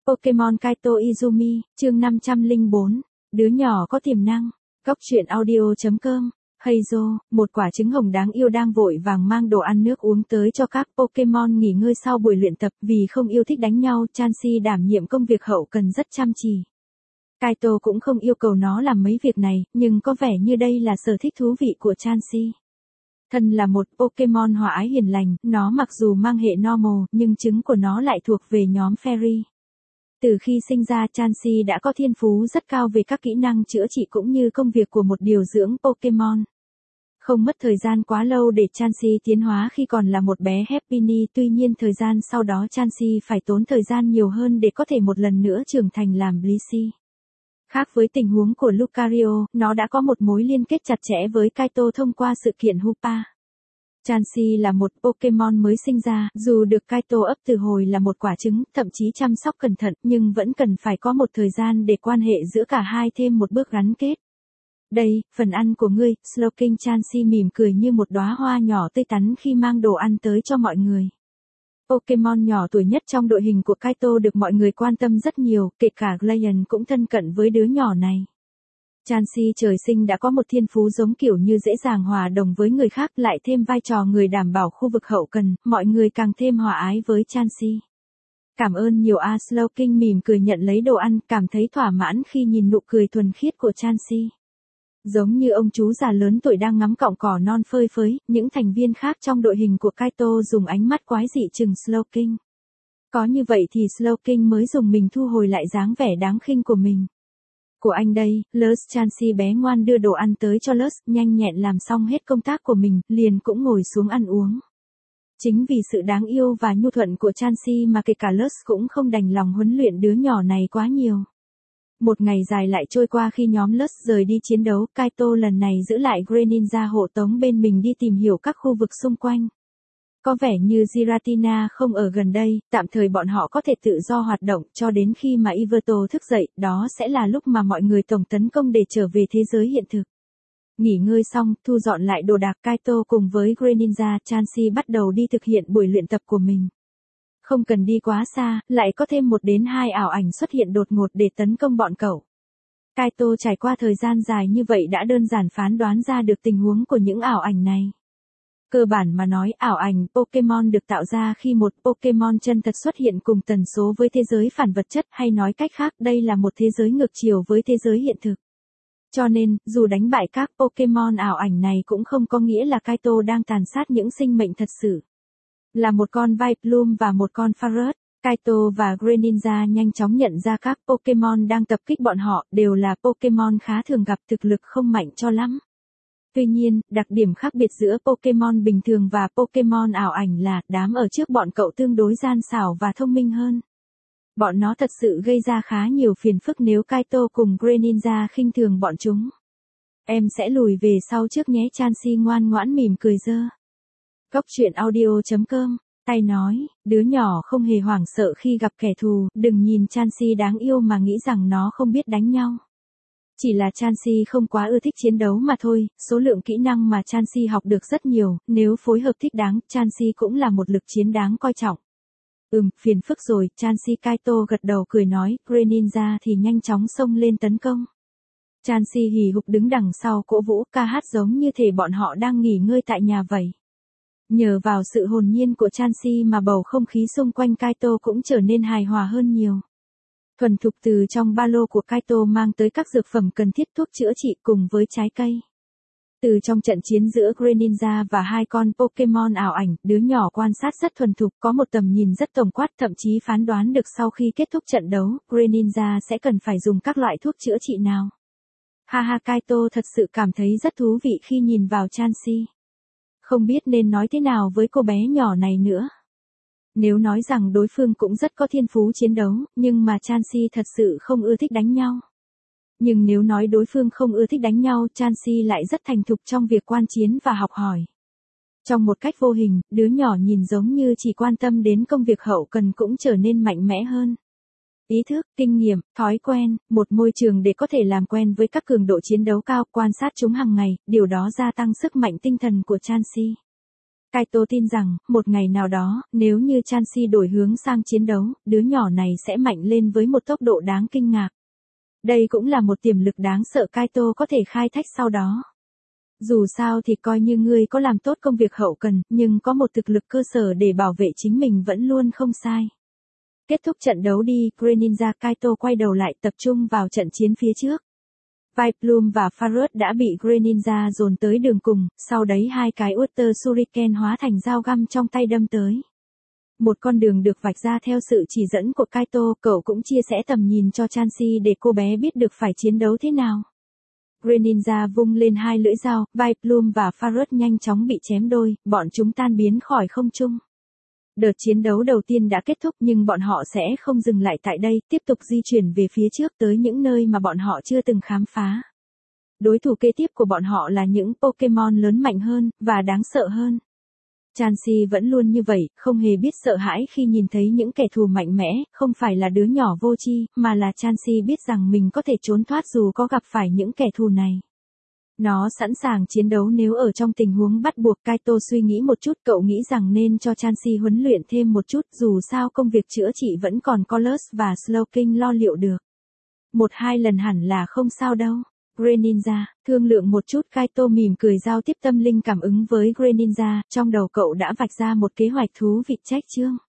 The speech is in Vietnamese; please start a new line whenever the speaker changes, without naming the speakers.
Pokemon Kaito Izumi, chương 504. Đứa nhỏ có tiềm năng. Góc truyện audio.com. Heizo, một quả trứng hồng đáng yêu đang vội vàng mang đồ ăn nước uống tới cho các Pokemon nghỉ ngơi sau buổi luyện tập. Vì không yêu thích đánh nhau, Chansey đảm nhiệm công việc hậu cần rất chăm chỉ. Kaito cũng không yêu cầu nó làm mấy việc này, nhưng có vẻ như đây là sở thích thú vị của Chansey. Thân là một Pokemon hòa ái hiền lành, nó mặc dù mang hệ normal, nhưng trứng của nó lại thuộc về nhóm Fairy. Từ khi sinh ra, Chansey đã có thiên phú rất cao về các kỹ năng chữa trị cũng như công việc của một điều dưỡng Pokemon. Không mất thời gian quá lâu để Chansey tiến hóa khi còn là một bé Happiny, tuy nhiên thời gian sau đó Chansey phải tốn thời gian nhiều hơn để có thể một lần nữa trưởng thành làm Blissey. Khác với tình huống của Lucario, nó đã có một mối liên kết chặt chẽ với Kaito thông qua sự kiện Hoopa. Chansey là một Pokemon mới sinh ra, dù được Kaito ấp từ hồi là một quả trứng, thậm chí chăm sóc cẩn thận, nhưng vẫn cần phải có một thời gian để quan hệ giữa cả hai thêm một bước gắn kết. Đây, phần ăn của ngươi, Slowking. Chansey mỉm cười như một đóa hoa nhỏ tươi tắn khi mang đồ ăn tới cho mọi người. Pokemon nhỏ tuổi nhất trong đội hình của Kaito được mọi người quan tâm rất nhiều, kể cả Glacian cũng thân cận với đứa nhỏ này. Chansey trời sinh đã có một thiên phú giống kiểu như dễ dàng hòa đồng với người khác, lại thêm vai trò người đảm bảo khu vực hậu cần, mọi người càng thêm hòa ái với Chansey. Cảm ơn nhiều. Slowking mỉm cười nhận lấy đồ ăn, cảm thấy thỏa mãn khi nhìn nụ cười thuần khiết của Chansey. Giống như ông chú già lớn tuổi đang ngắm cọng cỏ non phơi phới, những thành viên khác trong đội hình của Kaito dùng ánh mắt quái dị chừng Slowking. Có như vậy thì Slowking mới dùng mình thu hồi lại dáng vẻ đáng khinh của mình. Của anh đây, Luz. Chansey bé ngoan đưa đồ ăn tới cho Luz, nhanh nhẹn làm xong hết công tác của mình, liền cũng ngồi xuống ăn uống. Chính vì sự đáng yêu và nhu thuận của Chansey mà kể cả Luz cũng không đành lòng huấn luyện đứa nhỏ này quá nhiều. Một ngày dài lại trôi qua khi nhóm Luz rời đi chiến đấu, Kaito lần này giữ lại Greninja hộ tống bên mình đi tìm hiểu các khu vực xung quanh. Có vẻ như Giratina không ở gần đây, tạm thời bọn họ có thể tự do hoạt động cho đến khi mà Yveltal thức dậy, đó sẽ là lúc mà mọi người tổng tấn công để trở về thế giới hiện thực. Nghỉ ngơi xong, thu dọn lại đồ đạc, Kaito cùng với Greninja, Chansey bắt đầu đi thực hiện buổi luyện tập của mình. Không cần đi quá xa, lại có thêm 1 đến 2 ảo ảnh xuất hiện đột ngột để tấn công bọn cậu. Kaito trải qua thời gian dài như vậy đã đơn giản phán đoán ra được tình huống của những ảo ảnh này. Cơ bản mà nói, ảo ảnh Pokemon được tạo ra khi một Pokemon chân thật xuất hiện cùng tần số với thế giới phản vật chất, hay nói cách khác, đây là một thế giới ngược chiều với thế giới hiện thực. Cho nên, dù đánh bại các Pokemon ảo ảnh này cũng không có nghĩa là Kaito đang tàn sát những sinh mệnh thật sự. Là một con Vileplume và một con Farret, Kaito và Greninja nhanh chóng nhận ra các Pokemon đang tập kích bọn họ, đều là Pokemon khá thường gặp, thực lực không mạnh cho lắm. Tuy nhiên, đặc điểm khác biệt giữa Pokemon bình thường và Pokemon ảo ảnh là, đám ở trước bọn cậu tương đối gian xảo và thông minh hơn. Bọn nó thật sự gây ra khá nhiều phiền phức nếu Kaito cùng Greninja khinh thường bọn chúng. Em sẽ lùi về sau trước nhé. Chansey ngoan ngoãn mỉm cười dơ. Góc truyện audio.com. Tay nói, đứa nhỏ không hề hoảng sợ khi gặp kẻ thù, đừng nhìn Chansey đáng yêu mà nghĩ rằng nó không biết đánh nhau. Chỉ là Chansey không quá ưa thích chiến đấu mà thôi, số lượng kỹ năng mà Chansey học được rất nhiều, nếu phối hợp thích đáng, Chansey cũng là một lực chiến đáng coi trọng. Phiền phức rồi. Chansey. Kaito gật đầu cười nói, Greninja thì nhanh chóng xông lên tấn công. Chansey hì hục đứng đằng sau cổ vũ, ca hát giống như thể bọn họ đang nghỉ ngơi tại nhà vậy. Nhờ vào sự hồn nhiên của Chansey mà bầu không khí xung quanh Kaito cũng trở nên hài hòa hơn nhiều. Thuần thục từ trong ba lô của Kaito mang tới các dược phẩm cần thiết, thuốc chữa trị cùng với trái cây. Từ trong trận chiến giữa Greninja và 2 con Pokemon ảo ảnh, đứa nhỏ quan sát rất thuần thục, có một tầm nhìn rất tổng quát, thậm chí phán đoán được sau khi kết thúc trận đấu, Greninja sẽ cần phải dùng các loại thuốc chữa trị nào. Haha. Kaito thật sự cảm thấy rất thú vị khi nhìn vào Chansey. Không biết nên nói thế nào với cô bé nhỏ này nữa. Nếu nói rằng đối phương cũng rất có thiên phú chiến đấu, nhưng mà Chansey thật sự không ưa thích đánh nhau. Nhưng nếu nói đối phương không ưa thích đánh nhau, Chansey lại rất thành thục trong việc quan chiến và học hỏi. Trong một cách vô hình, đứa nhỏ nhìn giống như chỉ quan tâm đến công việc hậu cần cũng trở nên mạnh mẽ hơn. Ý thức, kinh nghiệm, thói quen, một môi trường để có thể làm quen với các cường độ chiến đấu cao, quan sát chúng hàng ngày, điều đó gia tăng sức mạnh tinh thần của Chansey. Kaito tin rằng, một ngày nào đó, nếu như Chansey đổi hướng sang chiến đấu, đứa nhỏ này sẽ mạnh lên với một tốc độ đáng kinh ngạc. Đây cũng là một tiềm lực đáng sợ Kaito có thể khai thác sau đó. Dù sao thì coi như ngươi có làm tốt công việc hậu cần, nhưng có một thực lực cơ sở để bảo vệ chính mình vẫn luôn không sai. Kết thúc trận đấu đi, Greninja Kaito quay đầu lại tập trung vào trận chiến phía trước. Vileplume và Farus đã bị Greninja dồn tới đường cùng, sau đấy hai cái Water Shuriken hóa thành dao găm trong tay đâm tới. Một con đường được vạch ra theo sự chỉ dẫn của Kaito, cậu cũng chia sẻ tầm nhìn cho Chansey để cô bé biết được phải chiến đấu thế nào. Greninja vung lên hai lưỡi dao, Vileplume và Farus nhanh chóng bị chém đôi, bọn chúng tan biến khỏi không trung. Đợt chiến đấu đầu tiên đã kết thúc nhưng bọn họ sẽ không dừng lại tại đây, tiếp tục di chuyển về phía trước tới những nơi mà bọn họ chưa từng khám phá. Đối thủ kế tiếp của bọn họ là những Pokemon lớn mạnh hơn, và đáng sợ hơn. Chansey vẫn luôn như vậy, không hề biết sợ hãi khi nhìn thấy những kẻ thù mạnh mẽ, không phải là đứa nhỏ vô tri, mà là Chansey biết rằng mình có thể trốn thoát dù có gặp phải những kẻ thù này. Nó sẵn sàng chiến đấu nếu ở trong tình huống bắt buộc. Kaito suy nghĩ một chút, cậu nghĩ rằng nên cho Chansey huấn luyện thêm một chút, dù sao công việc chữa trị vẫn còn Colossus và Slowking lo liệu được. 1-2 lần hẳn là không sao đâu. Greninja, thương lượng một chút. Kaito mỉm cười giao tiếp tâm linh cảm ứng với Greninja, trong đầu cậu đã vạch ra một kế hoạch thú vị. Trách chương